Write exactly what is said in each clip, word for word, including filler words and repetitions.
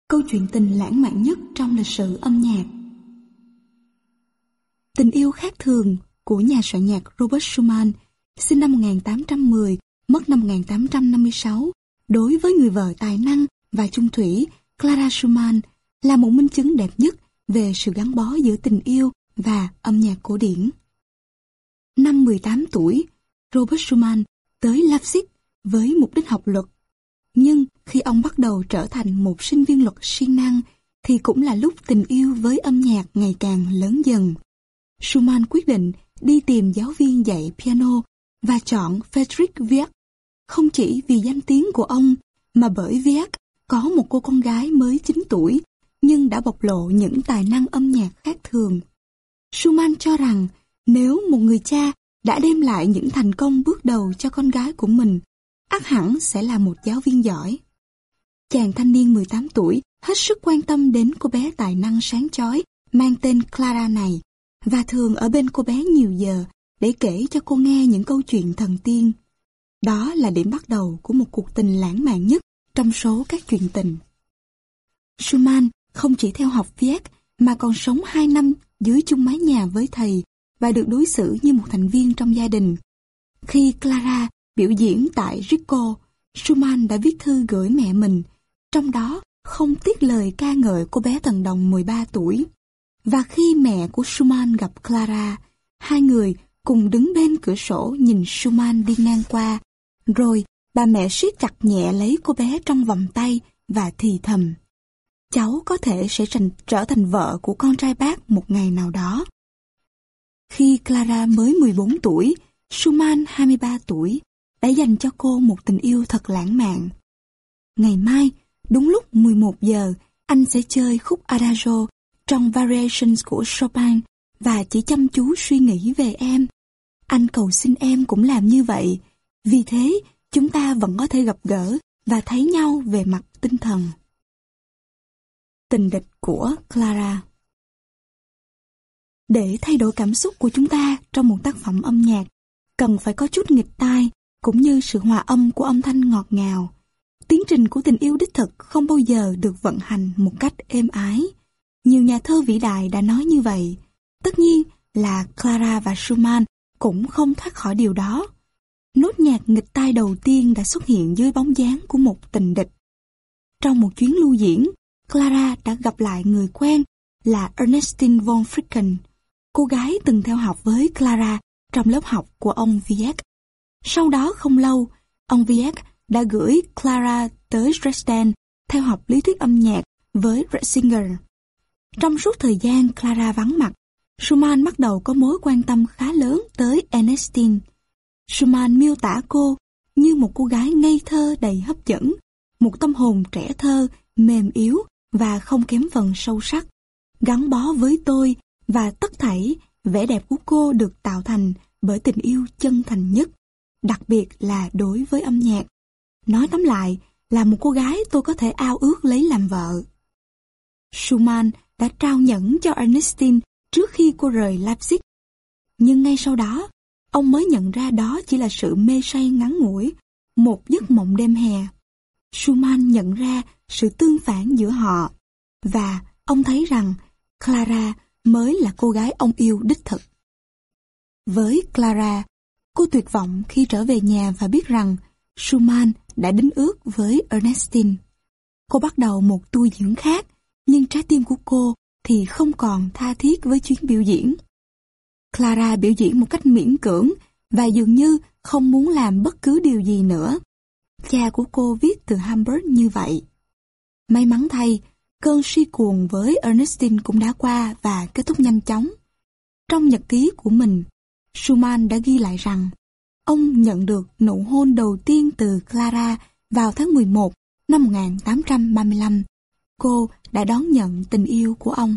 câu chuyện tình lãng mạn nhất trong lịch sử âm nhạc. Tình yêu khác thường của nhà soạn nhạc Robert Schumann, sinh năm một nghìn tám trăm mười, mất năm một nghìn tám trăm năm mươi sáu, đối với người vợ tài năng và chung thủy Clara Schumann là một minh chứng đẹp nhất về sự gắn bó giữa tình yêu và âm nhạc cổ điển. Năm mười tám tuổi, Robert Schumann tới Leipzig với mục đích học luật. Nhưng khi ông bắt đầu trở thành một sinh viên luật siêng năng, thì cũng là lúc tình yêu với âm nhạc ngày càng lớn dần. Schumann quyết định đi tìm giáo viên dạy piano và chọn Friedrich Wieck, không chỉ vì danh tiếng của ông, mà bởi Wieck có một cô con gái mới chín tuổi, nhưng đã bộc lộ những tài năng âm nhạc khác thường. Schumann cho rằng nếu một người cha đã đem lại những thành công bước đầu cho con gái của mình, ắt hẳn sẽ là một giáo viên giỏi. Chàng thanh niên mười tám tuổi hết sức quan tâm đến cô bé tài năng sáng chói mang tên Clara này, và thường ở bên cô bé nhiều giờ để kể cho cô nghe những câu chuyện thần tiên. Đó là điểm bắt đầu của một cuộc tình lãng mạn nhất trong số các chuyện tình. Schumann không chỉ theo học Wieck mà còn sống hai năm dưới chung mái nhà với thầy và được đối xử như một thành viên trong gia đình. Khi Clara biểu diễn tại Rico, Schumann đã viết thư gửi mẹ mình, trong đó không tiếc lời ca ngợi cô bé thần đồng mười ba tuổi. Và khi mẹ của Schumann gặp Clara, hai người cùng đứng bên cửa sổ nhìn Schumann đi ngang qua, rồi bà mẹ siết chặt nhẹ lấy cô bé trong vòng tay và thì thầm: cháu có thể sẽ thành, trở thành vợ của con trai bác một ngày nào đó. Khi Clara mới mười bốn tuổi, Schumann hai mươi ba tuổi đã dành cho cô một tình yêu thật lãng mạn. Ngày mai, đúng lúc mười một giờ, anh sẽ chơi khúc Adagio trong Variations của Chopin và chỉ chăm chú suy nghĩ về em. Anh cầu xin em cũng làm như vậy, vì thế chúng ta vẫn có thể gặp gỡ và thấy nhau về mặt tinh thần. Tình địch của Clara. Để thay đổi cảm xúc của chúng ta trong một tác phẩm âm nhạc, cần phải có chút nghịch tai, cũng như sự hòa âm của âm thanh ngọt ngào. Tiến trình của tình yêu đích thực không bao giờ được vận hành một cách êm ái. Nhiều nhà thơ vĩ đại đã nói như vậy. Tất nhiên là Clara và Schumann cũng không thoát khỏi điều đó. Nốt nhạc nghịch tai đầu tiên đã xuất hiện dưới bóng dáng của một tình địch. Trong một chuyến lưu diễn, Clara đã gặp lại người quen là Ernestine von Fricken, cô gái từng theo học với Clara trong lớp học của ông Wieck. Sau đó không lâu, ông Wieck đã gửi Clara tới Dresden theo học lý thuyết âm nhạc với Ratzinger. Trong suốt thời gian Clara vắng mặt, Schumann bắt đầu có mối quan tâm khá lớn tới Ernestine. Schumann miêu tả cô như một cô gái ngây thơ đầy hấp dẫn, một tâm hồn trẻ thơ, mềm yếu và không kém phần sâu sắc, gắn bó với tôi, và tất thảy vẻ đẹp của cô được tạo thành bởi tình yêu chân thành nhất, đặc biệt là đối với âm nhạc. Nói tóm lại, là một cô gái tôi có thể ao ước lấy làm vợ. Schumann đã trao nhẫn cho Ernestine trước khi cô rời Leipzig. Nhưng ngay sau đó, ông mới nhận ra đó chỉ là sự mê say ngắn ngủi, một giấc mộng đêm hè. Schumann nhận ra sự tương phản giữa họ, và ông thấy rằng Clara mới là cô gái ông yêu đích thực. Với Clara, cô tuyệt vọng khi trở về nhà và biết rằng Schumann đã đính ước với Ernestine. Cô bắt đầu một tour diễn khác, nhưng trái tim của cô thì không còn tha thiết với chuyến biểu diễn. Clara biểu diễn một cách miễn cưỡng và dường như không muốn làm bất cứ điều gì nữa. Cha của cô viết từ Hamburg như vậy. May mắn thay, cơn si cuồng với Ernestine cũng đã qua và kết thúc nhanh chóng. Trong nhật ký của mình, Schumann đã ghi lại rằng ông nhận được nụ hôn đầu tiên từ Clara vào tháng mười một năm một nghìn tám trăm ba mươi lăm. Cô đã đón nhận tình yêu của ông.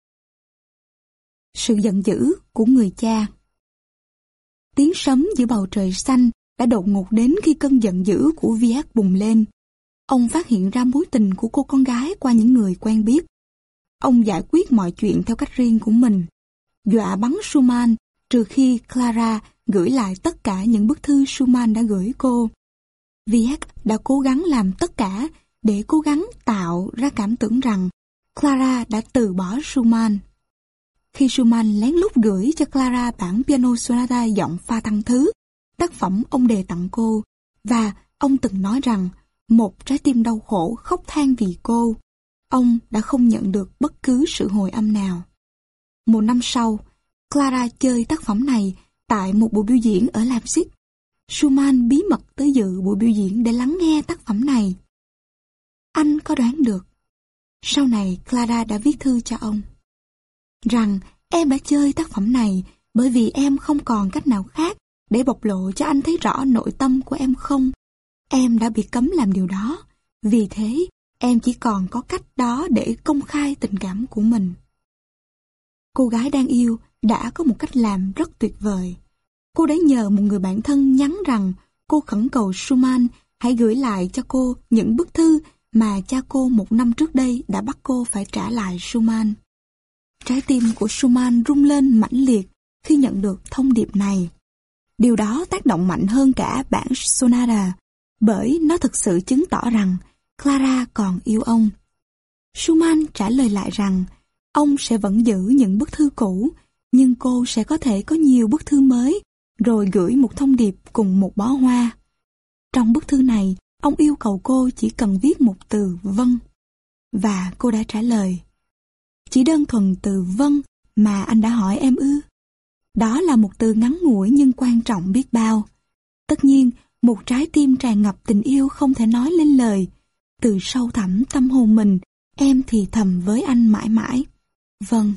Sự giận dữ của người cha. Tiếng sấm giữa bầu trời xanh đã đột ngột đến khi cơn giận dữ của Wieck bùng lên. Ông phát hiện ra mối tình của cô con gái qua những người quen biết. Ông giải quyết mọi chuyện theo cách riêng của mình, dọa bắn Schumann trừ khi Clara gửi lại tất cả những bức thư Schumann đã gửi cô. Wieck đã cố gắng làm tất cả để cố gắng tạo ra cảm tưởng rằng Clara đã từ bỏ Schumann. Khi Schumann lén lút gửi cho Clara bản piano sonata giọng fa thăng thứ, tác phẩm ông đề tặng cô, và ông từng nói rằng một trái tim đau khổ khóc than vì cô, ông đã không nhận được bất cứ sự hồi âm nào. Một năm sau, Clara chơi tác phẩm này tại một buổi biểu diễn ở Leipzig. Schumann bí mật tới dự buổi biểu diễn để lắng nghe tác phẩm này. Anh có đoán được, sau này Clara đã viết thư cho ông, rằng em đã chơi tác phẩm này bởi vì em không còn cách nào khác để bộc lộ cho anh thấy rõ nội tâm của em không. Em đã bị cấm làm điều đó, vì thế em chỉ còn có cách đó để công khai tình cảm của mình. Cô gái đang yêu đã có một cách làm rất tuyệt vời. Cô đã nhờ một người bạn thân nhắn rằng cô khẩn cầu Schumann hãy gửi lại cho cô những bức thư mà cha cô một năm trước đây đã bắt cô phải trả lại Schumann. Trái tim của Schumann rung lên mãnh liệt khi nhận được thông điệp này. Điều đó tác động mạnh hơn cả bản sonata, bởi nó thực sự chứng tỏ rằng Clara còn yêu ông. Schumann trả lời lại rằng ông sẽ vẫn giữ những bức thư cũ, nhưng cô sẽ có thể có nhiều bức thư mới, rồi gửi một thông điệp cùng một bó hoa. Trong bức thư này, ông yêu cầu cô chỉ cần viết một từ vâng. Và cô đã trả lời, chỉ đơn thuần từ vâng mà anh đã hỏi em ư? Đó là một từ ngắn ngủi nhưng quan trọng biết bao. Tất nhiên, một trái tim tràn ngập tình yêu không thể nói lên lời. Từ sâu thẳm tâm hồn mình, em thì thầm với anh mãi mãi. Vâng.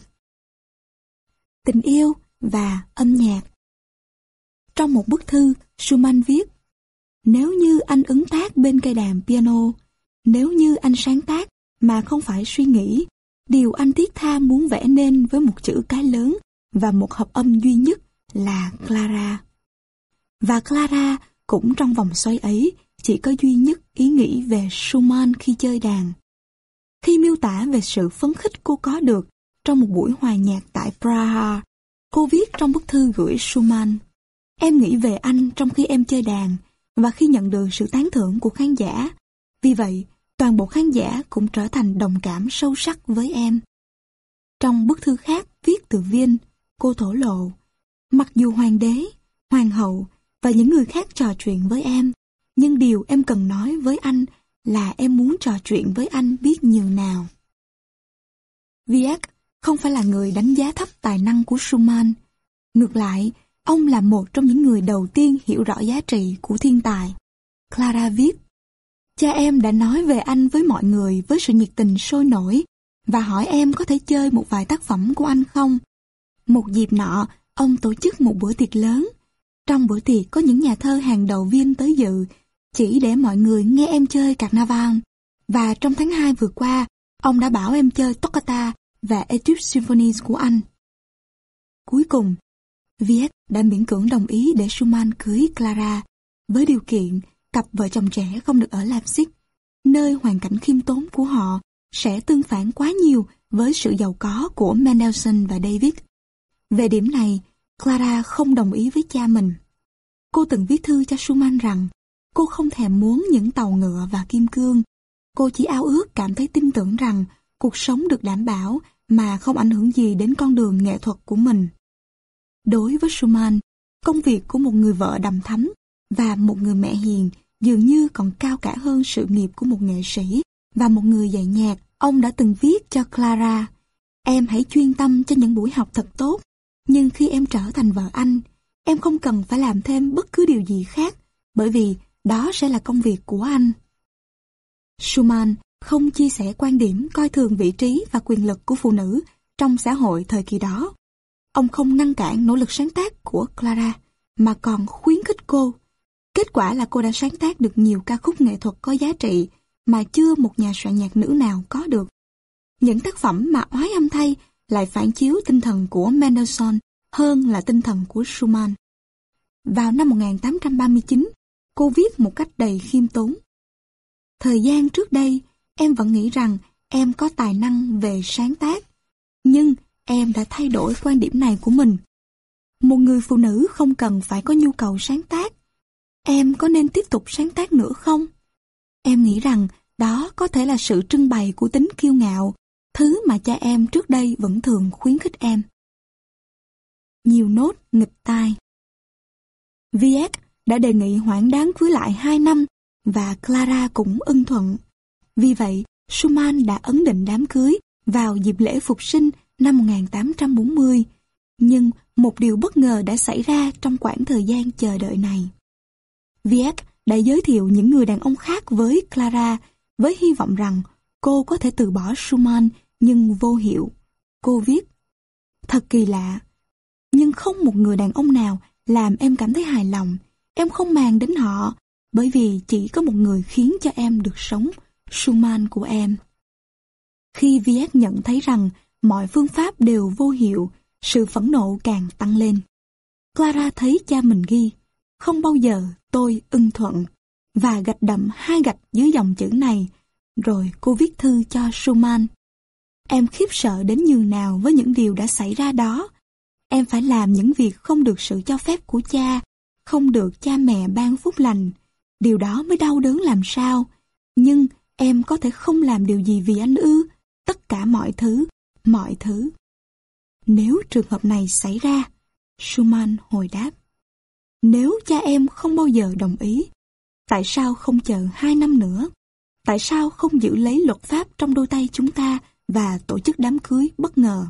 Tình yêu và âm nhạc. Trong một bức thư, Schumann viết, nếu như anh ứng tác bên cây đàn piano, nếu như anh sáng tác mà không phải suy nghĩ, điều anh thiết tha muốn vẽ nên với một chữ cái lớn và một hợp âm duy nhất là Clara. Và Clara cũng trong vòng xoay ấy chỉ có duy nhất ý nghĩ về Schumann khi chơi đàn. Khi miêu tả về sự phấn khích cô có được trong một buổi hòa nhạc tại Praha, cô viết trong bức thư gửi Schumann, em nghĩ về anh trong khi em chơi đàn và khi nhận được sự tán thưởng của khán giả. Vì vậy, toàn bộ khán giả cũng trở thành đồng cảm sâu sắc với em. Trong bức thư khác viết từ Viên, cô thổ lộ, mặc dù hoàng đế, hoàng hậu và những người khác trò chuyện với em, nhưng điều em cần nói với anh là em muốn trò chuyện với anh biết nhiều nào. Wieck không phải là người đánh giá thấp tài năng của Schumann. Ngược lại, ông là một trong những người đầu tiên hiểu rõ giá trị của thiên tài. Clara viết, cha em đã nói về anh với mọi người với sự nhiệt tình sôi nổi và hỏi em có thể chơi một vài tác phẩm của anh không. Một dịp nọ, ông tổ chức một bữa tiệc lớn. Trong bữa tiệc có những nhà thơ hàng đầu Viên tới dự, chỉ để mọi người nghe em chơi Carnaval. Và trong tháng hai vừa qua, ông đã bảo em chơi Toccata và Etude Symphonies của anh. Cuối cùng, Wieck đã miễn cưỡng đồng ý để Schumann cưới Clara, với điều kiện cặp vợ chồng trẻ không được ở Leipzig, nơi hoàn cảnh khiêm tốn của họ sẽ tương phản quá nhiều với sự giàu có của Mendelssohn và David. Về điểm này, Clara không đồng ý với cha mình. Cô từng viết thư cho Schumann rằng cô không thèm muốn những tàu ngựa và kim cương. Cô chỉ ao ước cảm thấy tin tưởng rằng cuộc sống được đảm bảo mà không ảnh hưởng gì đến con đường nghệ thuật của mình. Đối với Schumann, công việc của một người vợ đằm thắm và một người mẹ hiền dường như còn cao cả hơn sự nghiệp của một nghệ sĩ và một người dạy nhạc. Ông đã từng viết cho Clara, em hãy chuyên tâm cho những buổi học thật tốt, nhưng khi em trở thành vợ anh, em không cần phải làm thêm bất cứ điều gì khác, bởi vì đó sẽ là công việc của anh. Schumann không chia sẻ quan điểm coi thường vị trí và quyền lực của phụ nữ trong xã hội thời kỳ đó. Ông không ngăn cản nỗ lực sáng tác của Clara, mà còn khuyến khích cô. Kết quả là cô đã sáng tác được nhiều ca khúc nghệ thuật có giá trị mà chưa một nhà soạn nhạc nữ nào có được. Những tác phẩm mà oái âm thay lại phản chiếu tinh thần của Mendelssohn hơn là tinh thần của Schumann. Vào năm một nghìn tám trăm ba mươi chín, cô viết một cách đầy khiêm tốn. Thời gian trước đây, em vẫn nghĩ rằng em có tài năng về sáng tác, nhưng em đã thay đổi quan điểm này của mình. Một người phụ nữ không cần phải có nhu cầu sáng tác. Em có nên tiếp tục sáng tác nữa không? Em nghĩ rằng Đó có thể là sự trưng bày của tính kiêu ngạo, thứ mà cha em trước đây vẫn thường khuyến khích em. Nhiều nốt nghịch tai. Viet đã đề nghị hoãn đám cưới lại hai năm và Clara cũng ưng thuận. Vì vậy, Schumann đã ấn định đám cưới vào dịp lễ Phục sinh năm một nghìn tám trăm bốn mươi. Nhưng một điều bất ngờ đã xảy ra trong quãng thời gian chờ đợi này. Viet đã giới thiệu những người đàn ông khác với Clara với hy vọng rằng cô có thể từ bỏ Schumann nhưng vô hiệu. Cô viết: Thật kỳ lạ, nhưng không một người đàn ông nào làm em cảm thấy hài lòng. Em không màng đến họ, bởi vì chỉ có một người khiến cho em được sống, Schumann của em. Khi Viet nhận thấy rằng mọi phương pháp đều vô hiệu, sự phẫn nộ càng tăng lên. Clara thấy cha mình ghi: Không bao giờ tôi ưng thuận, và gạch đậm hai gạch dưới dòng chữ này, rồi cô viết thư cho Schumann. Em khiếp sợ đến nhường nào với những điều đã xảy ra đó. Em phải làm những việc không được sự cho phép của cha, không được cha mẹ ban phúc lành. Điều đó mới đau đớn làm sao. Nhưng em có thể không làm điều gì vì anh ư? Tất cả mọi thứ, mọi thứ. Nếu trường hợp này xảy ra, Schumann hồi đáp, nếu cha em không bao giờ đồng ý, tại sao không chờ hai năm nữa? Tại sao không giữ lấy luật pháp trong đôi tay chúng ta và tổ chức đám cưới bất ngờ?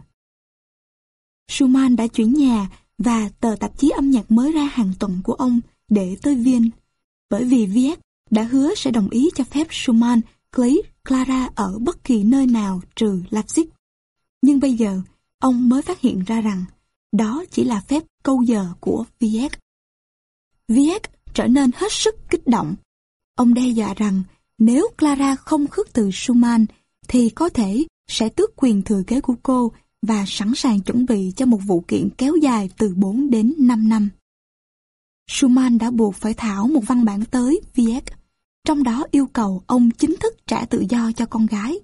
Schumann đã chuyển nhà và tờ tạp chí âm nhạc mới ra hàng tuần của ông để tới Viên, bởi vì Viet đã hứa sẽ đồng ý cho phép Schumann lấy Clara ở bất kỳ nơi nào trừ Leipzig. Nhưng bây giờ, ông mới phát hiện ra rằng đó chỉ là phép câu giờ của Viet. Viet trở nên hết sức kích động. Ông đe dọa rằng nếu Clara không khước từ Schumann thì có thể sẽ tước quyền thừa kế của cô và sẵn sàng chuẩn bị cho một vụ kiện kéo dài từ bốn đến năm năm. Schumann đã buộc phải thảo một văn bản tới Viet, trong đó yêu cầu ông chính thức trả tự do cho con gái.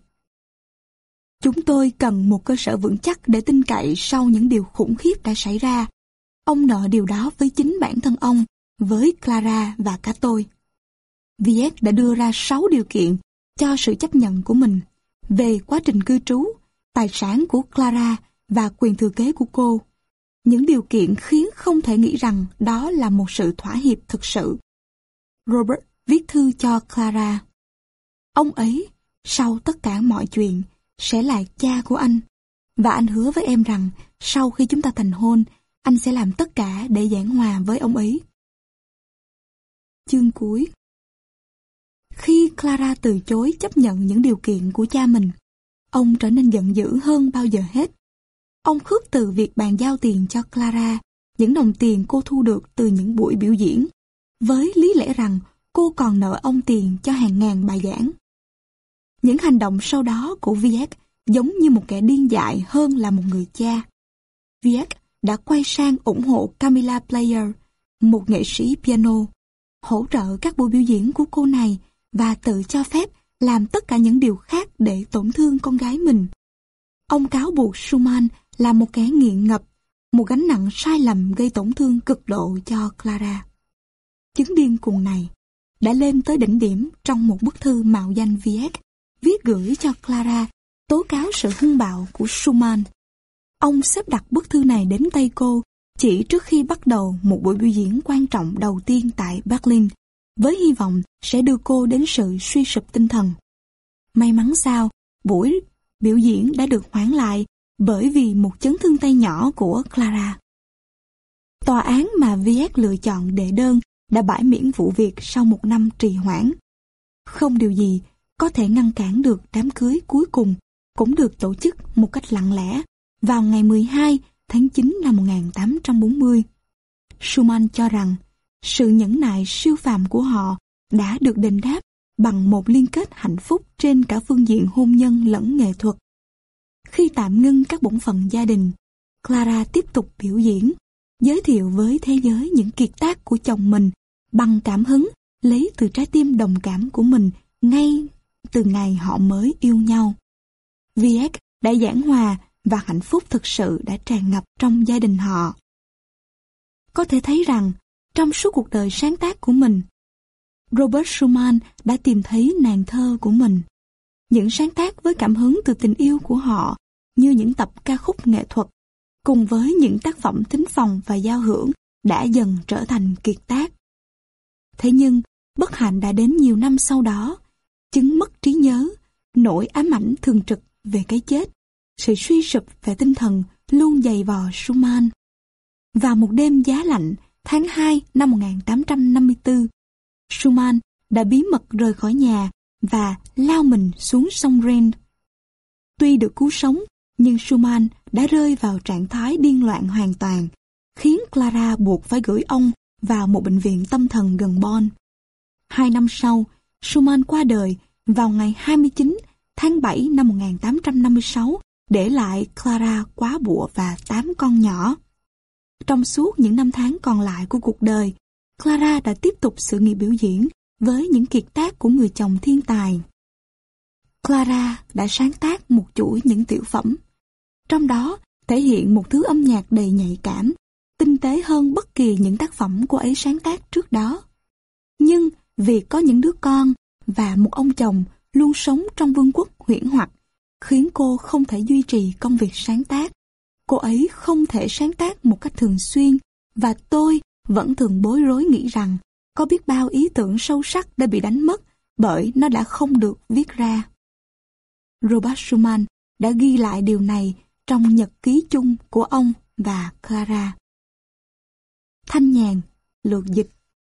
Chúng tôi cần một cơ sở vững chắc để tin cậy sau những điều khủng khiếp đã xảy ra. Ông nợ điều đó với chính bản thân ông, với Clara và cả tôi. Viet đã đưa ra sáu điều kiện cho sự chấp nhận của mình về quá trình cư trú, tài sản của Clara và quyền thừa kế của cô. Những điều kiện khiến không thể nghĩ rằng đó là một sự thỏa hiệp thực sự. Robert viết thư cho Clara. Ông ấy, sau tất cả mọi chuyện, sẽ là cha của anh. Và anh hứa với em rằng sau khi chúng ta thành hôn, anh sẽ làm tất cả để giảng hòa với ông ấy. Chương cuối. Khi Clara từ chối chấp nhận những điều kiện của cha mình, ông trở nên giận dữ hơn bao giờ hết. Ông khước từ việc bàn giao tiền cho Clara, những đồng tiền cô thu được từ những buổi biểu diễn, với lý lẽ rằng cô còn nợ ông tiền cho hàng ngàn bài giảng. Những hành động sau đó của Viet giống như một kẻ điên dại hơn là một người cha. Viet đã quay sang ủng hộ Camilla Player, một nghệ sĩ piano, hỗ trợ các buổi biểu diễn của cô này và tự cho phép làm tất cả những điều khác để tổn thương con gái mình. Ông cáo buộc Schumann là một kẻ nghiện ngập, một gánh nặng sai lầm gây tổn thương cực độ cho Clara. Chứng điên cuồng này đã lên tới đỉnh điểm trong một bức thư mạo danh Viet viết gửi cho Clara tố cáo sự hung bạo của Schumann. Ông xếp đặt bức thư này đến tay cô chỉ trước khi bắt đầu một buổi biểu diễn quan trọng đầu tiên tại Berlin, với hy vọng sẽ đưa cô đến sự suy sụp tinh thần. May mắn sao, buổi biểu diễn đã được hoãn lại bởi vì một chấn thương tay nhỏ của Clara. Tòa án mà Viet lựa chọn đệ đơn đã bãi miễn vụ việc sau một năm trì hoãn. Không điều gì có thể ngăn cản được đám cưới cuối cùng cũng được tổ chức một cách lặng lẽ vào ngày mười hai tháng chín năm một nghìn tám trăm bốn mươi. Schumann cho rằng sự nhẫn nại siêu phàm của họ đã được đền đáp bằng một liên kết hạnh phúc trên cả phương diện hôn nhân lẫn nghệ thuật. Khi tạm ngưng các bổn phận gia đình, Clara tiếp tục biểu diễn, giới thiệu với thế giới những kiệt tác của chồng mình bằng cảm hứng lấy từ trái tim đồng cảm của mình ngay từ ngày họ mới yêu nhau. Viet đã giảng hòa và hạnh phúc thực sự đã tràn ngập trong gia đình họ. Có thể thấy rằng trong suốt cuộc đời sáng tác của mình, Robert Schumann đã tìm thấy nàng thơ của mình. Những sáng tác với cảm hứng từ tình yêu của họ, như những tập ca khúc nghệ thuật, cùng với những tác phẩm thính phòng và giao hưởng đã dần trở thành kiệt tác. Thế nhưng, bất hạnh đã đến nhiều năm sau đó, chứng mất trí nhớ, nỗi ám ảnh thường trực về cái chết, sự suy sụp về tinh thần luôn dày vò Schumann. Vào một đêm giá lạnh, tháng hai năm một nghìn tám trăm năm mươi tư, Schumann đã bí mật rời khỏi nhà và lao mình xuống sông Rhine. Tuy được cứu sống, nhưng Schumann đã rơi vào trạng thái điên loạn hoàn toàn, khiến Clara buộc phải gửi ông vào một bệnh viện tâm thần gần Bonn. Hai năm sau, Schumann qua đời vào ngày hai mươi chín tháng bảy năm một nghìn tám trăm năm mươi sáu, để lại Clara quá bụa và tám con nhỏ. Trong suốt những năm tháng còn lại của cuộc đời, Clara đã tiếp tục sự nghiệp biểu diễn với những kiệt tác của người chồng thiên tài. Clara đã sáng tác một chuỗi những tiểu phẩm, trong đó thể hiện một thứ âm nhạc đầy nhạy cảm, tinh tế hơn bất kỳ những tác phẩm cô ấy sáng tác trước đó. Nhưng vì có những đứa con và một ông chồng luôn sống trong vương quốc huyễn hoặc, khiến cô không thể duy trì công việc sáng tác. Cô ấy không thể sáng tác một cách thường xuyên, và tôi vẫn thường bối rối nghĩ rằng có biết bao ý tưởng sâu sắc đã bị đánh mất bởi nó đã không được viết ra. Robert Schumann đã ghi lại điều này trong nhật ký chung của ông và Clara. Thanh nhàn, lược dịch.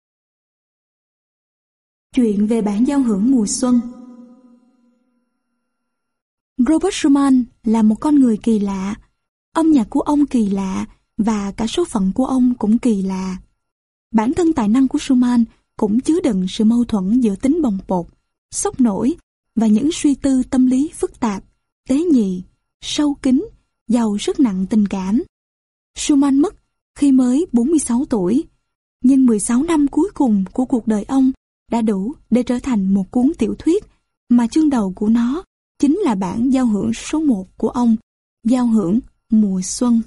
Chuyện về bản giao hưởng mùa xuân. Robert Schumann là một con người kỳ lạ. Âm nhạc của ông kỳ lạ và cả số phận của ông cũng kỳ lạ. Bản thân tài năng của Schumann cũng chứa đựng sự mâu thuẫn giữa tính bồng bột, sốc nổi và những suy tư tâm lý phức tạp, tế nhị, sâu kín, giàu sức nặng tình cảm. Schumann mất khi mới bốn mươi sáu tuổi, nhưng mười sáu năm cuối cùng của cuộc đời ông đã đủ để trở thành một cuốn tiểu thuyết mà chương đầu của nó chính là bản giao hưởng số một của ông, giao hưởng mùa xuân.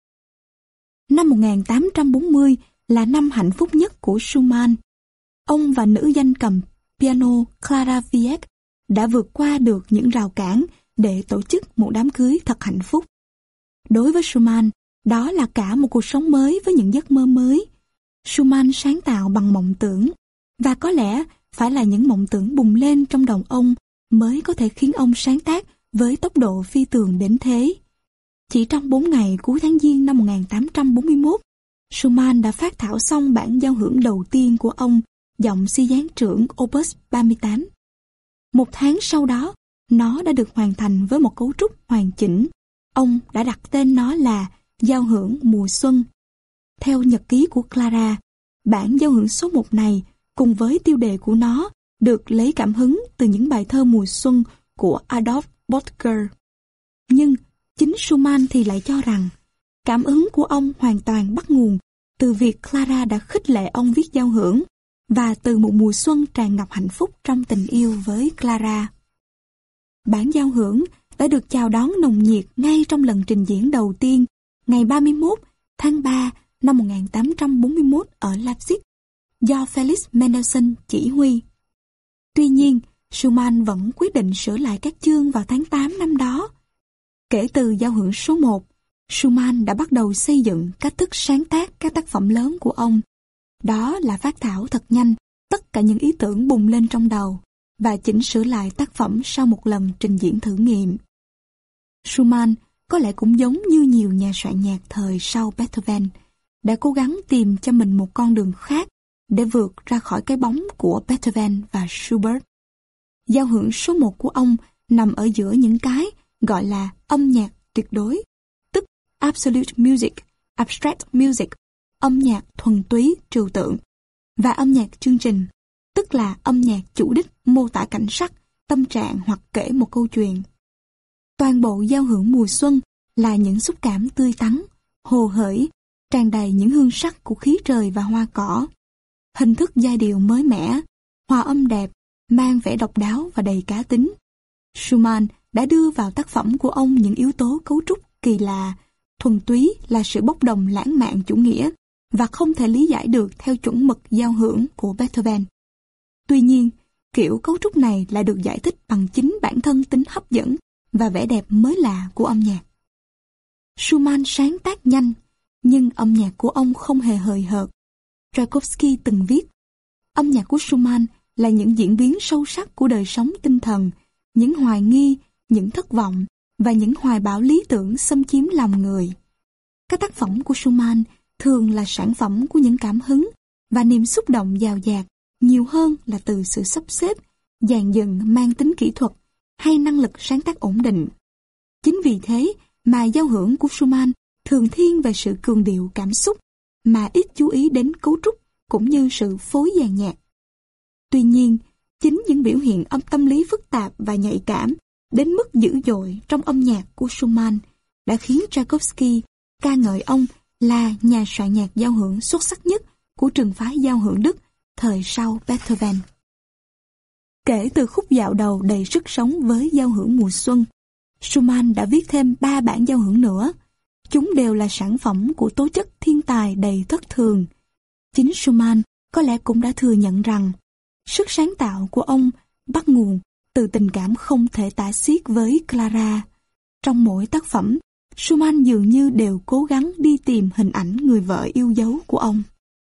Năm một nghìn tám trăm bốn mươi là năm hạnh phúc nhất của Schumann. Ông và nữ danh cầm piano Clara Wieck đã vượt qua được những rào cản để tổ chức một đám cưới thật hạnh phúc. Đối với Schumann, đó là cả một cuộc sống mới với những giấc mơ mới. Schumann sáng tạo bằng mộng tưởng, và có lẽ phải là những mộng tưởng bùng lên trong đầu ông mới có thể khiến ông sáng tác với tốc độ phi thường đến thế. Chỉ trong bốn ngày cuối tháng Giêng năm một nghìn tám trăm bốn mươi mốt, Schumann đã phát thảo xong bản giao hưởng đầu tiên của ông, giọng si gián trưởng Opus ba mươi tám. Một tháng sau đó, nó đã được hoàn thành với một cấu trúc hoàn chỉnh. Ông đã đặt tên nó là giao hưởng mùa xuân. Theo nhật ký của Clara, bản giao hưởng số một này cùng với tiêu đề của nó được lấy cảm hứng từ những bài thơ mùa xuân của Adolf Böttger. Nhưng chính Schumann thì lại cho rằng cảm hứng của ông hoàn toàn bắt nguồn từ việc Clara đã khích lệ ông viết giao hưởng và từ một mùa xuân tràn ngập hạnh phúc trong tình yêu với Clara. Bản giao hưởng đã được chào đón nồng nhiệt ngay trong lần trình diễn đầu tiên ngày ba mươi mốt tháng ba năm một nghìn tám trăm bốn mươi mốt ở Leipzig do Felix Mendelssohn chỉ huy. Tuy nhiên, Schumann vẫn quyết định sửa lại các chương vào tháng tám năm đó. Kể từ giao hưởng số một, Schumann đã bắt đầu xây dựng cách thức sáng tác các tác phẩm lớn của ông. Đó là phát thảo thật nhanh tất cả những ý tưởng bùng lên trong đầu và chỉnh sửa lại tác phẩm sau một lần trình diễn thử nghiệm. Schumann có lẽ cũng giống như nhiều nhà soạn nhạc thời sau Beethoven, đã cố gắng tìm cho mình một con đường khác để vượt ra khỏi cái bóng của Beethoven và Schubert. Giao hưởng số một của ông nằm ở giữa những cái gọi là âm nhạc tuyệt đối, tức Absolute Music, Abstract Music, âm nhạc thuần túy trừu tượng, và âm nhạc chương trình, tức là âm nhạc chủ đích mô tả cảnh sắc, tâm trạng hoặc kể một câu chuyện. Toàn bộ giao hưởng mùa xuân là những xúc cảm tươi tắn, hồ hởi, tràn đầy những hương sắc của khí trời và hoa cỏ. Hình thức giai điệu mới mẻ, hòa âm đẹp, mang vẻ độc đáo và đầy cá tính. Schumann đã đưa vào tác phẩm của ông những yếu tố cấu trúc kỳ lạ, thuần túy là sự bốc đồng lãng mạn chủ nghĩa và không thể lý giải được theo chuẩn mực giao hưởng của Beethoven. Tuy nhiên, kiểu cấu trúc này lại được giải thích bằng chính bản thân tính hấp dẫn và vẻ đẹp mới lạ của âm nhạc. Schumann sáng tác nhanh, nhưng âm nhạc của ông không hề hời hợt. Tchaikovsky từng viết, âm nhạc của Schumann là những diễn biến sâu sắc của đời sống tinh thần, những hoài nghi, những thất vọng và những hoài bão lý tưởng xâm chiếm lòng người. Các tác phẩm của Schumann thường là sản phẩm của những cảm hứng và niềm xúc động dào dạt nhiều hơn là từ sự sắp xếp, dàn dựng mang tính kỹ thuật hay năng lực sáng tác ổn định. Chính vì thế mà giao hưởng của Schumann thường thiên về sự cường điệu cảm xúc mà ít chú ý đến cấu trúc cũng như sự phối dàn nhạc. Tuy nhiên, chính những biểu hiện âm tâm lý phức tạp và nhạy cảm đến mức dữ dội trong âm nhạc của Schumann đã khiến Tchaikovsky ca ngợi ông là nhà soạn nhạc giao hưởng xuất sắc nhất của trường phái giao hưởng Đức thời sau Beethoven. Kể từ khúc dạo đầu đầy sức sống với giao hưởng mùa xuân, Schumann đã viết thêm ba bản giao hưởng nữa. Chúng đều là sản phẩm của tố chất thiên tài đầy thất thường. Chính Schumann có lẽ cũng đã thừa nhận rằng sức sáng tạo của ông bắt nguồn từ tình cảm không thể tả xiết với Clara. Trong mỗi tác phẩm, Schumann dường như đều cố gắng đi tìm hình ảnh người vợ yêu dấu của ông.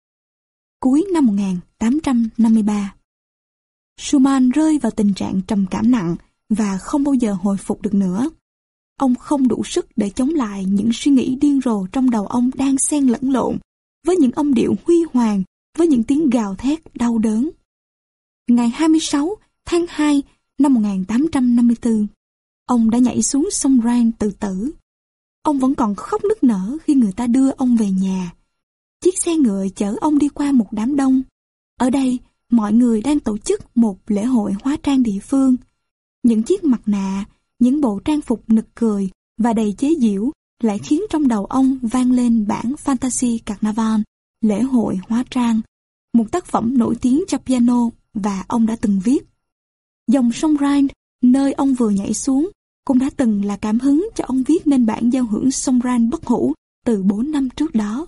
Cuối năm một nghìn tám trăm năm mươi ba, Schumann rơi vào tình trạng trầm cảm nặng và không bao giờ hồi phục được nữa. Ông không đủ sức để chống lại những suy nghĩ điên rồ trong đầu ông đang xen lẫn lộn với những âm điệu huy hoàng, với những tiếng gào thét đau đớn. Ngày hai mươi sáu tháng hai năm một nghìn tám trăm năm mươi tư, ông đã nhảy xuống sông Rhine tự tử. Ông vẫn còn khóc nức nở khi người ta đưa ông về nhà. Chiếc xe ngựa chở ông đi qua một đám đông. Ở đây, mọi người đang tổ chức một lễ hội hóa trang địa phương. Những chiếc mặt nạ, những bộ trang phục nực cười và đầy chế giễu lại khiến trong đầu ông vang lên bản Fantasy Carnaval, lễ hội hóa trang, một tác phẩm nổi tiếng cho piano và ông đã từng viết. Dòng sông Rhine, nơi ông vừa nhảy xuống, cũng đã từng là cảm hứng cho ông viết nên bản giao hưởng sông Rhine bất hủ từ bốn năm trước đó.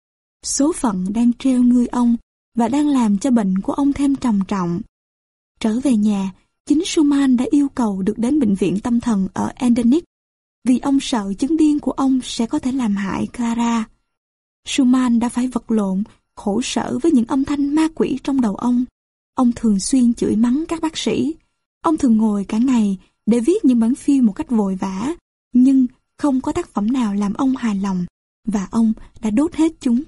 Số phận đang treo ngươi ông và đang làm cho bệnh của ông thêm trầm trọng. Trở về nhà, chính Schumann đã yêu cầu được đến bệnh viện tâm thần ở Andernach vì ông sợ chứng điên của ông sẽ có thể làm hại Clara. Schumann đã phải vật lộn, khổ sở với những âm thanh ma quỷ trong đầu ông. Ông thường xuyên chửi mắng các bác sĩ. Ông thường ngồi cả ngày để viết những bản phim một cách vội vã, nhưng không có tác phẩm nào làm ông hài lòng, và ông đã đốt hết chúng.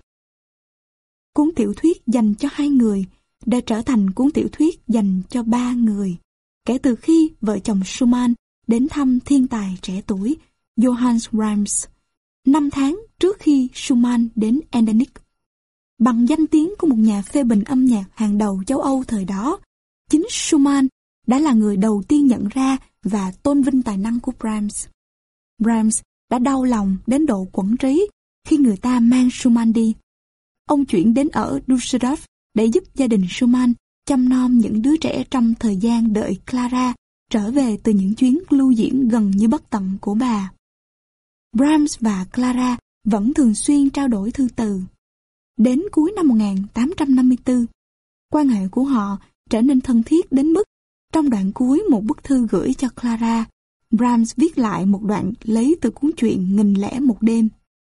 Cuốn tiểu thuyết dành cho hai người đã trở thành cuốn tiểu thuyết dành cho ba người, kể từ khi vợ chồng Schumann đến thăm thiên tài trẻ tuổi Johannes Brahms, năm tháng trước khi Schumann đến Andernach. Bằng danh tiếng của một nhà phê bình âm nhạc hàng đầu châu Âu thời đó, chính Schumann đã là người đầu tiên nhận ra và tôn vinh tài năng của Brahms. Brahms đã đau lòng đến độ quẫn trí khi người ta mang Schumann đi. Ông chuyển đến ở Düsseldorf để giúp gia đình Schumann chăm nom những đứa trẻ trong thời gian đợi Clara trở về từ những chuyến lưu diễn gần như bất tận của bà. Brahms và Clara vẫn thường xuyên trao đổi thư từ. Đến cuối năm một nghìn tám trăm năm mươi tư, quan hệ của họ trở nên thân thiết đến mức trong đoạn cuối một bức thư gửi cho Clara, Brahms viết lại một đoạn lấy từ cuốn truyện Nghìn lẻ một đêm.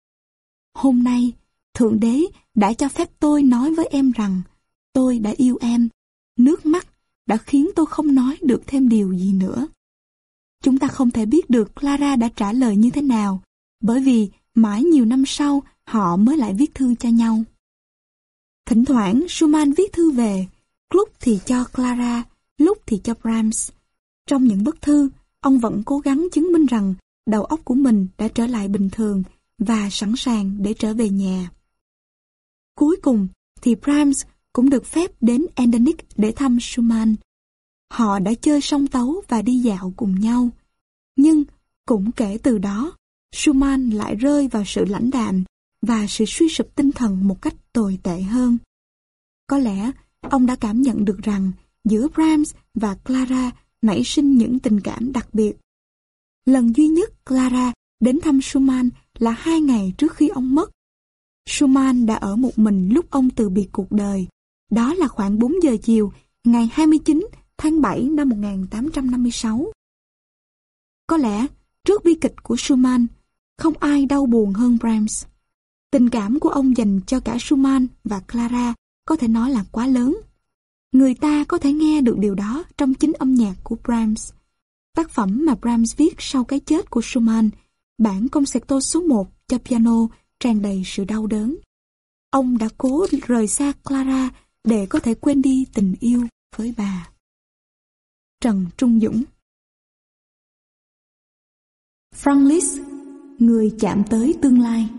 Hôm nay, Thượng Đế đã cho phép tôi nói với em rằng tôi đã yêu em. Nước mắt đã khiến tôi không nói được thêm điều gì nữa. Chúng ta không thể biết được Clara đã trả lời như thế nào, bởi vì mãi nhiều năm sau họ mới lại viết thư cho nhau. Thỉnh thoảng Schumann viết thư về, lúc thì cho Clara, lúc thì cho Brahms. Trong những bức thư, ông vẫn cố gắng chứng minh rằng đầu óc của mình đã trở lại bình thường và sẵn sàng để trở về nhà. Cuối cùng thì Brahms cũng được phép đến Andernach để thăm Schumann. Họ đã chơi song tấu và đi dạo cùng nhau. Nhưng cũng kể từ đó, Schumann lại rơi vào sự lãnh đạm và sự suy sụp tinh thần một cách tồi tệ hơn. Có lẽ ông đã cảm nhận được rằng giữa Brahms và Clara nảy sinh những tình cảm đặc biệt. Lần duy nhất Clara đến thăm Schumann là hai ngày trước khi ông mất. Schumann đã ở một mình lúc ông từ biệt cuộc đời. Đó là khoảng bốn giờ chiều ngày hai mươi chín tháng bảy năm một nghìn tám trăm năm mươi sáu. Có lẽ, trước bi kịch của Schumann, không ai đau buồn hơn Brahms. Tình cảm của ông dành cho cả Schumann và Clara có thể nói là quá lớn. Người ta có thể nghe được điều đó trong chính âm nhạc của Brahms. Tác phẩm mà Brahms viết sau cái chết của Schumann, bản Concerto số một cho piano tràn đầy sự đau đớn. Ông đã cố rời xa Clara để có thể quên đi tình yêu với bà. Trần Trung Dũng. Franz Liszt, người chạm tới tương lai.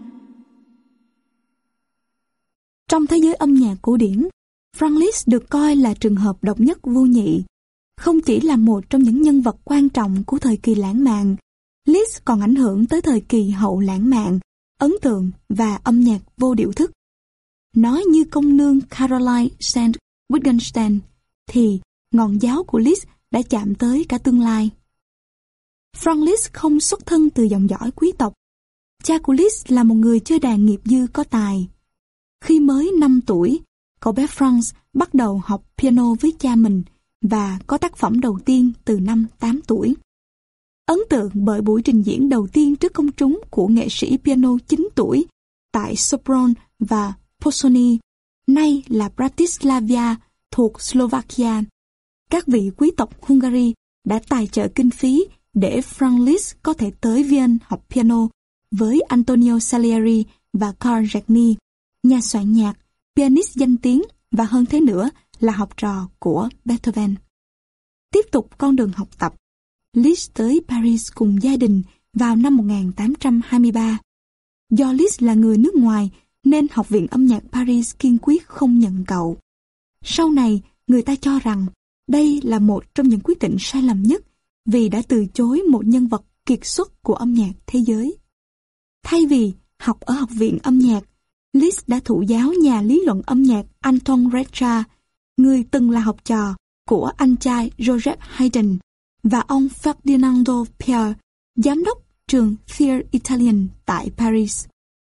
Trong thế giới âm nhạc cổ điển, Franz Liszt được coi là trường hợp độc nhất vô nhị. Không chỉ là một trong những nhân vật quan trọng của thời kỳ lãng mạn, Liszt còn ảnh hưởng tới thời kỳ hậu lãng mạn, ấn tượng và âm nhạc vô điệu thức. Nói như công nương Caroline Saint Wittgenstein, thì ngọn giáo của Liszt đã chạm tới cả tương lai. Franz Liszt không xuất thân từ dòng dõi quý tộc. Cha của Liszt là một người chơi đàn nghiệp dư có tài. Khi mới năm tuổi, cậu bé Franz bắt đầu học piano với cha mình và có tác phẩm đầu tiên từ năm tám tuổi. Ấn tượng bởi buổi trình diễn đầu tiên trước công chúng của nghệ sĩ piano chín tuổi tại Sopron và Pozsony, nay là Bratislava thuộc Slovakia. Các vị quý tộc Hungary đã tài trợ kinh phí để Franz Liszt có thể tới Vienne học piano với Antonio Salieri và Carl Czerny, nhà soạn nhạc, pianist danh tiếng và hơn thế nữa là học trò của Beethoven. Tiếp tục con đường học tập, Liszt tới Paris cùng gia đình vào năm một nghìn tám trăm hai mươi ba. Do Liszt là người nước ngoài nên Học viện âm nhạc Paris kiên quyết không nhận cậu. Sau này, người ta cho rằng đây là một trong những quyết định sai lầm nhất vì đã từ chối một nhân vật kiệt xuất của âm nhạc thế giới. Thay vì học ở Học viện âm nhạc, Liszt đã thụ giáo nhà lý luận âm nhạc Anton Reicha, người từng là học trò của anh trai Joseph Haydn, và ông Ferdinando Pier, giám đốc trường Theatre Italien tại Paris.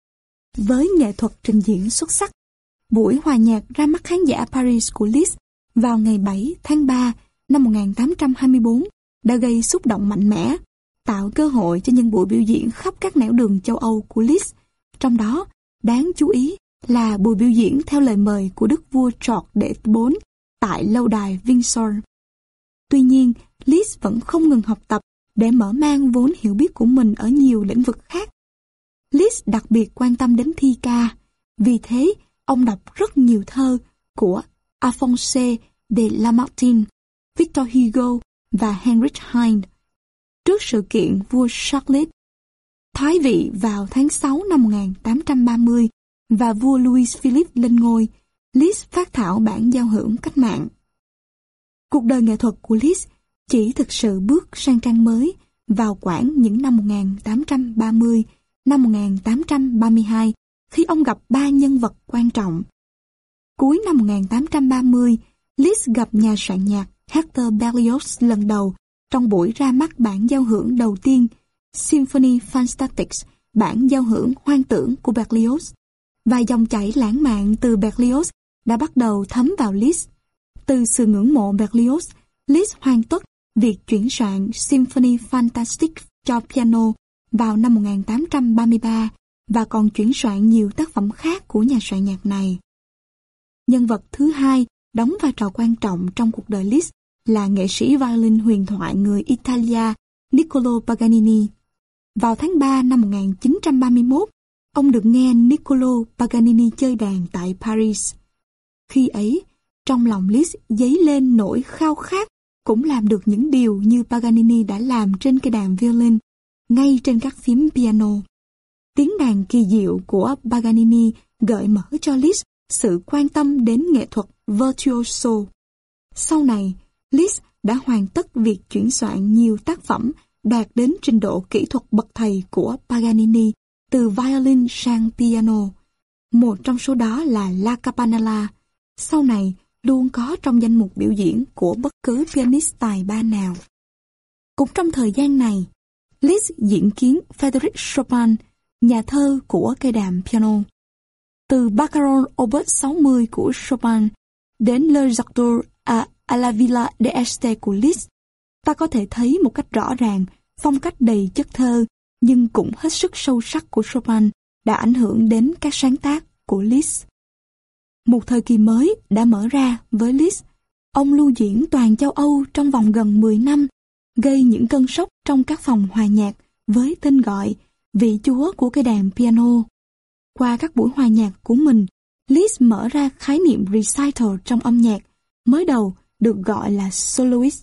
Với nghệ thuật trình diễn xuất sắc, buổi hòa nhạc ra mắt khán giả Paris của Liszt vào ngày bảy tháng ba năm một nghìn tám trăm hai mươi tư đã gây xúc động mạnh mẽ, tạo cơ hội cho những buổi biểu diễn khắp các nẻo đường châu Âu của Liszt. Trong đó, đáng chú ý là buổi biểu diễn theo lời mời của đức vua George đệ bốn tại lâu đài Windsor. Tuy nhiên, Liszt vẫn không ngừng học tập để mở mang vốn hiểu biết của mình ở nhiều lĩnh vực khác. Liszt đặc biệt quan tâm đến thi ca, vì thế ông đọc rất nhiều thơ của Alphonse de Lamartine, Victor Hugo và Heinrich Heine. Trước sự kiện vua Charles thoái vị vào tháng sáu năm một nghìn tám trăm ba mươi và vua Louis Philippe lên ngôi, Liszt phát thảo bản giao hưởng cách mạng. Cuộc đời nghệ thuật của Liszt chỉ thực sự bước sang trang mới vào khoảng những năm một nghìn tám trăm ba mươi, năm một nghìn tám trăm ba mươi hai, khi ông gặp ba nhân vật quan trọng. Cuối năm một nghìn tám trăm ba mươi, Liszt gặp nhà soạn nhạc Hector Berlioz lần đầu trong buổi ra mắt bản giao hưởng đầu tiên, Symphonie Fantastique, bản giao hưởng hoang tưởng của Berlioz. Và dòng chảy lãng mạn từ Berlioz đã bắt đầu thấm vào Liszt. Từ sự ngưỡng mộ Berlioz, Liszt hoàn tất việc chuyển soạn Symphonie Fantastique cho piano vào năm một nghìn tám trăm ba mươi ba và còn chuyển soạn nhiều tác phẩm khác của nhà soạn nhạc này. Nhân vật thứ hai đóng vai trò quan trọng trong cuộc đời Liszt là nghệ sĩ violin huyền thoại người Italia Niccolo Paganini. Vào tháng ba năm một nghìn chín trăm ba mươi mốt, ông được nghe Niccolo Paganini chơi đàn tại Paris. Khi ấy, trong lòng Liszt dấy lên nỗi khao khát cũng làm được những điều như Paganini đã làm trên cây đàn violin, ngay trên các phím piano. Tiếng đàn kỳ diệu của Paganini gợi mở cho Liszt sự quan tâm đến nghệ thuật virtuoso. Sau này, Liszt đã hoàn tất việc chuyển soạn nhiều tác phẩm đạt đến trình độ kỹ thuật bậc thầy của Paganini từ violin sang piano. Một trong số đó là La Campanella, sau này luôn có trong danh mục biểu diễn của bất cứ pianist tài ba nào. Cũng trong thời gian này, Liszt diễn kiến Frédéric Chopin, nhà thơ của cây đàn piano. Từ Barcarolle Opus sáu mươi của Chopin đến Le Jardin à à la Villa d'Este của Liszt, ta có thể thấy một cách rõ ràng phong cách đầy chất thơ nhưng cũng hết sức sâu sắc của Chopin đã ảnh hưởng đến các sáng tác của Liszt. Một thời kỳ mới đã mở ra với Liszt. Ông lưu diễn toàn châu Âu trong vòng gần mười năm, gây những cơn sốc trong các phòng hòa nhạc với tên gọi vị chúa của cây đàn piano. Qua các buổi hòa nhạc của mình, Liszt mở ra khái niệm recital trong âm nhạc, mới đầu được gọi là soloist.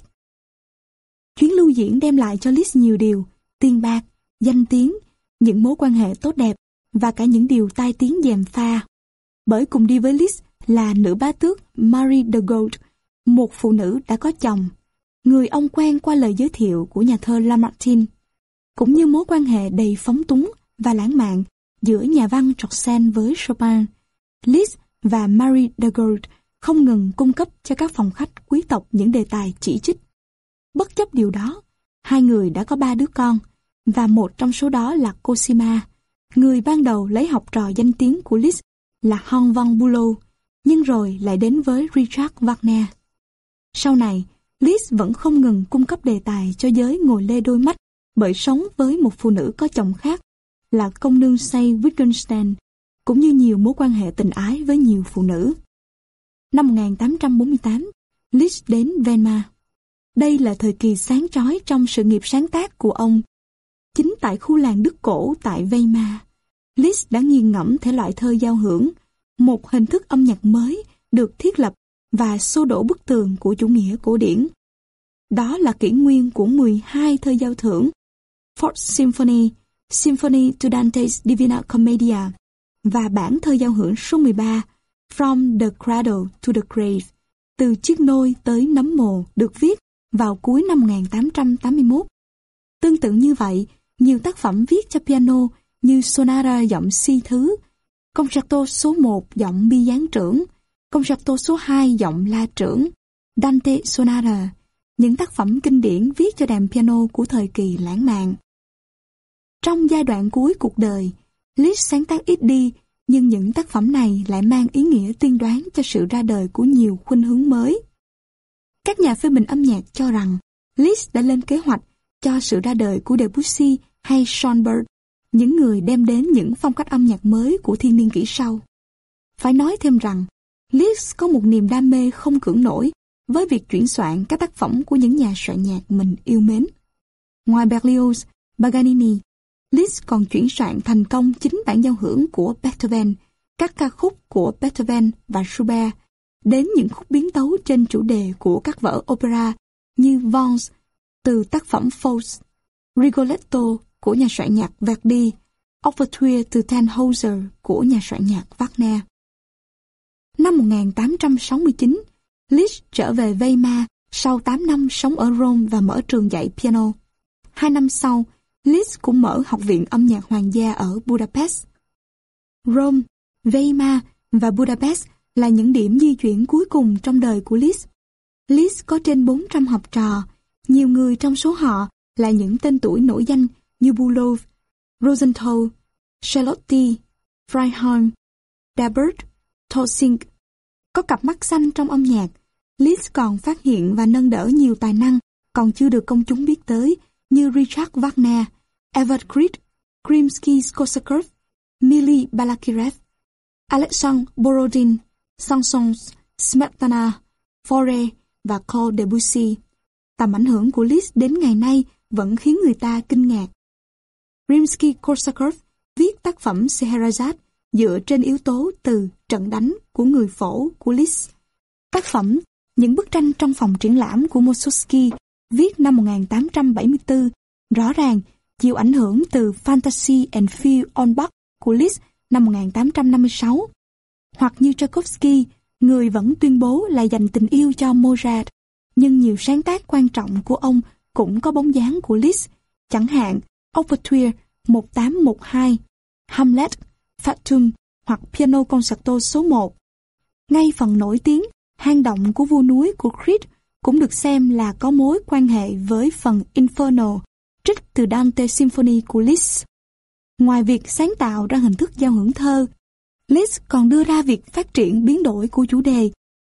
Chuyến lưu diễn đem lại cho Liszt nhiều điều: tiền bạc, danh tiếng, những mối quan hệ tốt đẹp và cả những điều tai tiếng gièm pha. Bởi cùng đi với Liszt là nữ bá tước Marie de Gold, một phụ nữ đã có chồng, người ông quen qua lời giới thiệu của nhà thơ Lamartine, cũng như mối quan hệ đầy phóng túng và lãng mạn giữa nhà văn George với Chopin. Liszt và Marie de Gold không ngừng cung cấp cho các phòng khách quý tộc những đề tài chỉ trích. Bất chấp điều đó, hai người đã có ba đứa con, và một trong số đó là Cosima, người ban đầu lấy học trò danh tiếng của Liszt là Hans von Bülow, nhưng rồi lại đến với Richard Wagner. Sau này, Liszt vẫn không ngừng cung cấp đề tài cho giới ngồi lê đôi mắt bởi sống với một phụ nữ có chồng khác là công nương Saint Wittgenstein, cũng như nhiều mối quan hệ tình ái với nhiều phụ nữ. Năm một nghìn tám trăm bốn mươi tám, Liszt đến Weimar. Đây là thời kỳ sáng chói trong sự nghiệp sáng tác của ông. Chính tại khu làng Đức Cổ tại Weimar, Liszt đã nghiền ngẫm thể loại thơ giao hưởng, một hình thức âm nhạc mới được thiết lập và xô đổ bức tường của chủ nghĩa cổ điển. Đó là kỷ nguyên của mười hai thơ giao hưởng: Fourth Symphony, Symphony to Dante's Divina Commedia và bản thơ giao hưởng số mười ba, From the Cradle to the Grave, từ chiếc nôi tới nấm mồ, được viết vào cuối năm một nghìn tám trăm tám mươi mốt. Tương tự như vậy, nhiều tác phẩm viết cho piano như Sonata giọng si thứ, Concerto số một giọng mi gián trưởng, Concerto số hai giọng la trưởng, Dante Sonata, những tác phẩm kinh điển viết cho đàn piano của thời kỳ lãng mạn. Trong giai đoạn cuối cuộc đời, Liszt sáng tác ít đi, nhưng những tác phẩm này lại mang ý nghĩa tiên đoán cho sự ra đời của nhiều khuynh hướng mới. Các nhà phê bình âm nhạc cho rằng Liszt đã lên kế hoạch cho sự ra đời của Debussy hay Schoenberg, những người đem đến những phong cách âm nhạc mới của thiên niên kỷ sau. Phải nói thêm rằng, Liszt có một niềm đam mê không cưỡng nổi với việc chuyển soạn các tác phẩm của những nhà soạn nhạc mình yêu mến. Ngoài Berlioz, Paganini, Liszt còn chuyển soạn thành công chính bản giao hưởng của Beethoven, các ca khúc của Beethoven và Schubert, đến những khúc biến tấu trên chủ đề của các vở opera như Vons từ tác phẩm Faust, Rigoletto của nhà soạn nhạc Verdi, Overture từ Tannhäuser của nhà soạn nhạc Wagner. Năm một nghìn tám trăm sáu mươi chín, Liszt trở về Weimar sau tám năm sống ở Rome và mở trường dạy piano. Hai năm sau, Liszt cũng mở học viện âm nhạc hoàng gia ở Budapest. Rome, Weimar và Budapest là những điểm di chuyển cuối cùng trong đời của Liszt. Liszt có trên bốn trăm học trò, nhiều người trong số họ là những tên tuổi nổi danh như Bülow, Rosenthal, Charlotte, Freiherr, Dabert, Torsing. Có cặp mắt xanh trong âm nhạc, Liszt còn phát hiện và nâng đỡ nhiều tài năng còn chưa được công chúng biết tới như Richard Wagner, Edvard Grieg, Rimsky-Korsakov, Mily Balakirev, Alexandre Borodin, Saint-Saëns, Smetana, Fauré và Claude Debussy. Tầm ảnh hưởng của Liszt đến ngày nay vẫn khiến người ta kinh ngạc. Rimsky-Korsakov viết tác phẩm Scheherazade dựa trên yếu tố từ trận đánh của người phổ của Liszt. Tác phẩm Những bức tranh trong phòng triển lãm của Mussorgsky viết năm một nghìn tám trăm bảy mươi tư rõ ràng chịu ảnh hưởng từ Fantasy and Fear on Bach của Liszt năm một nghìn tám trăm năm mươi sáu. Hoặc như Tchaikovsky, người vẫn tuyên bố là dành tình yêu cho Mozart, nhưng nhiều sáng tác quan trọng của ông cũng có bóng dáng của Liszt, chẳng hạn Overture một tám một hai, Hamlet, Fatum hoặc Piano Concerto số một. Ngay phần nổi tiếng, hang động của vua núi của Grieg cũng được xem là có mối quan hệ với phần Inferno, trích từ Dante Symphony của Liszt. Ngoài việc sáng tạo ra hình thức giao hưởng thơ, Liszt còn đưa ra việc phát triển biến đổi của chủ đề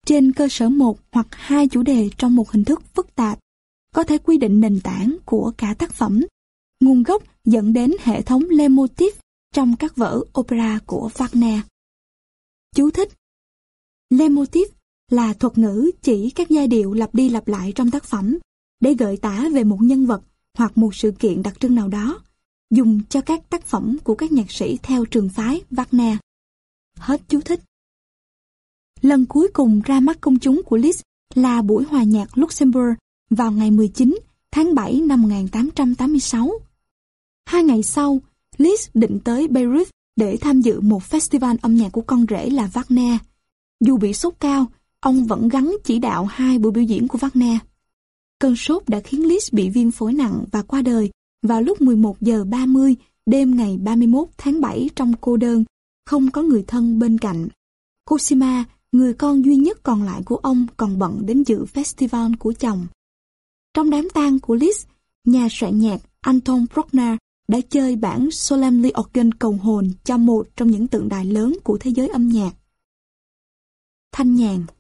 trên cơ sở một hoặc hai chủ đề trong một hình thức phức tạp, có thể quy định nền tảng của cả tác phẩm, nguồn gốc dẫn đến hệ thống leitmotiv trong các vở opera của Wagner. Chú thích: Leitmotiv là thuật ngữ chỉ các giai điệu lặp đi lặp lại trong tác phẩm để gợi tả về một nhân vật hoặc một sự kiện đặc trưng nào đó, dùng cho các tác phẩm của các nhạc sĩ theo trường phái Wagner. Hết chú thích. Lần cuối cùng ra mắt công chúng của Liszt là buổi hòa nhạc Luxembourg vào ngày mười chín tháng bảy năm một nghìn tám trăm tám mươi sáu. Hai ngày sau, Liszt định tới Bayreuth để tham dự một festival âm nhạc của con rể là Wagner. Dù bị sốt cao, ông vẫn gắng chỉ đạo hai buổi biểu diễn của Wagner. Cơn sốt đã khiến Liszt bị viêm phổi nặng và qua đời vào lúc mười một giờ ba mươi đêm ngày ba mươi mốt tháng bảy trong cô đơn, không có người thân bên cạnh. Cosima, người con duy nhất còn lại của ông, còn bận đến dự festival của chồng. Trong đám tang của Liszt, nhà soạn nhạc Anton Bruckner đã chơi bản Solemnly Organ cầu hồn cho một trong những tượng đài lớn của thế giới âm nhạc. Thanh nhàn.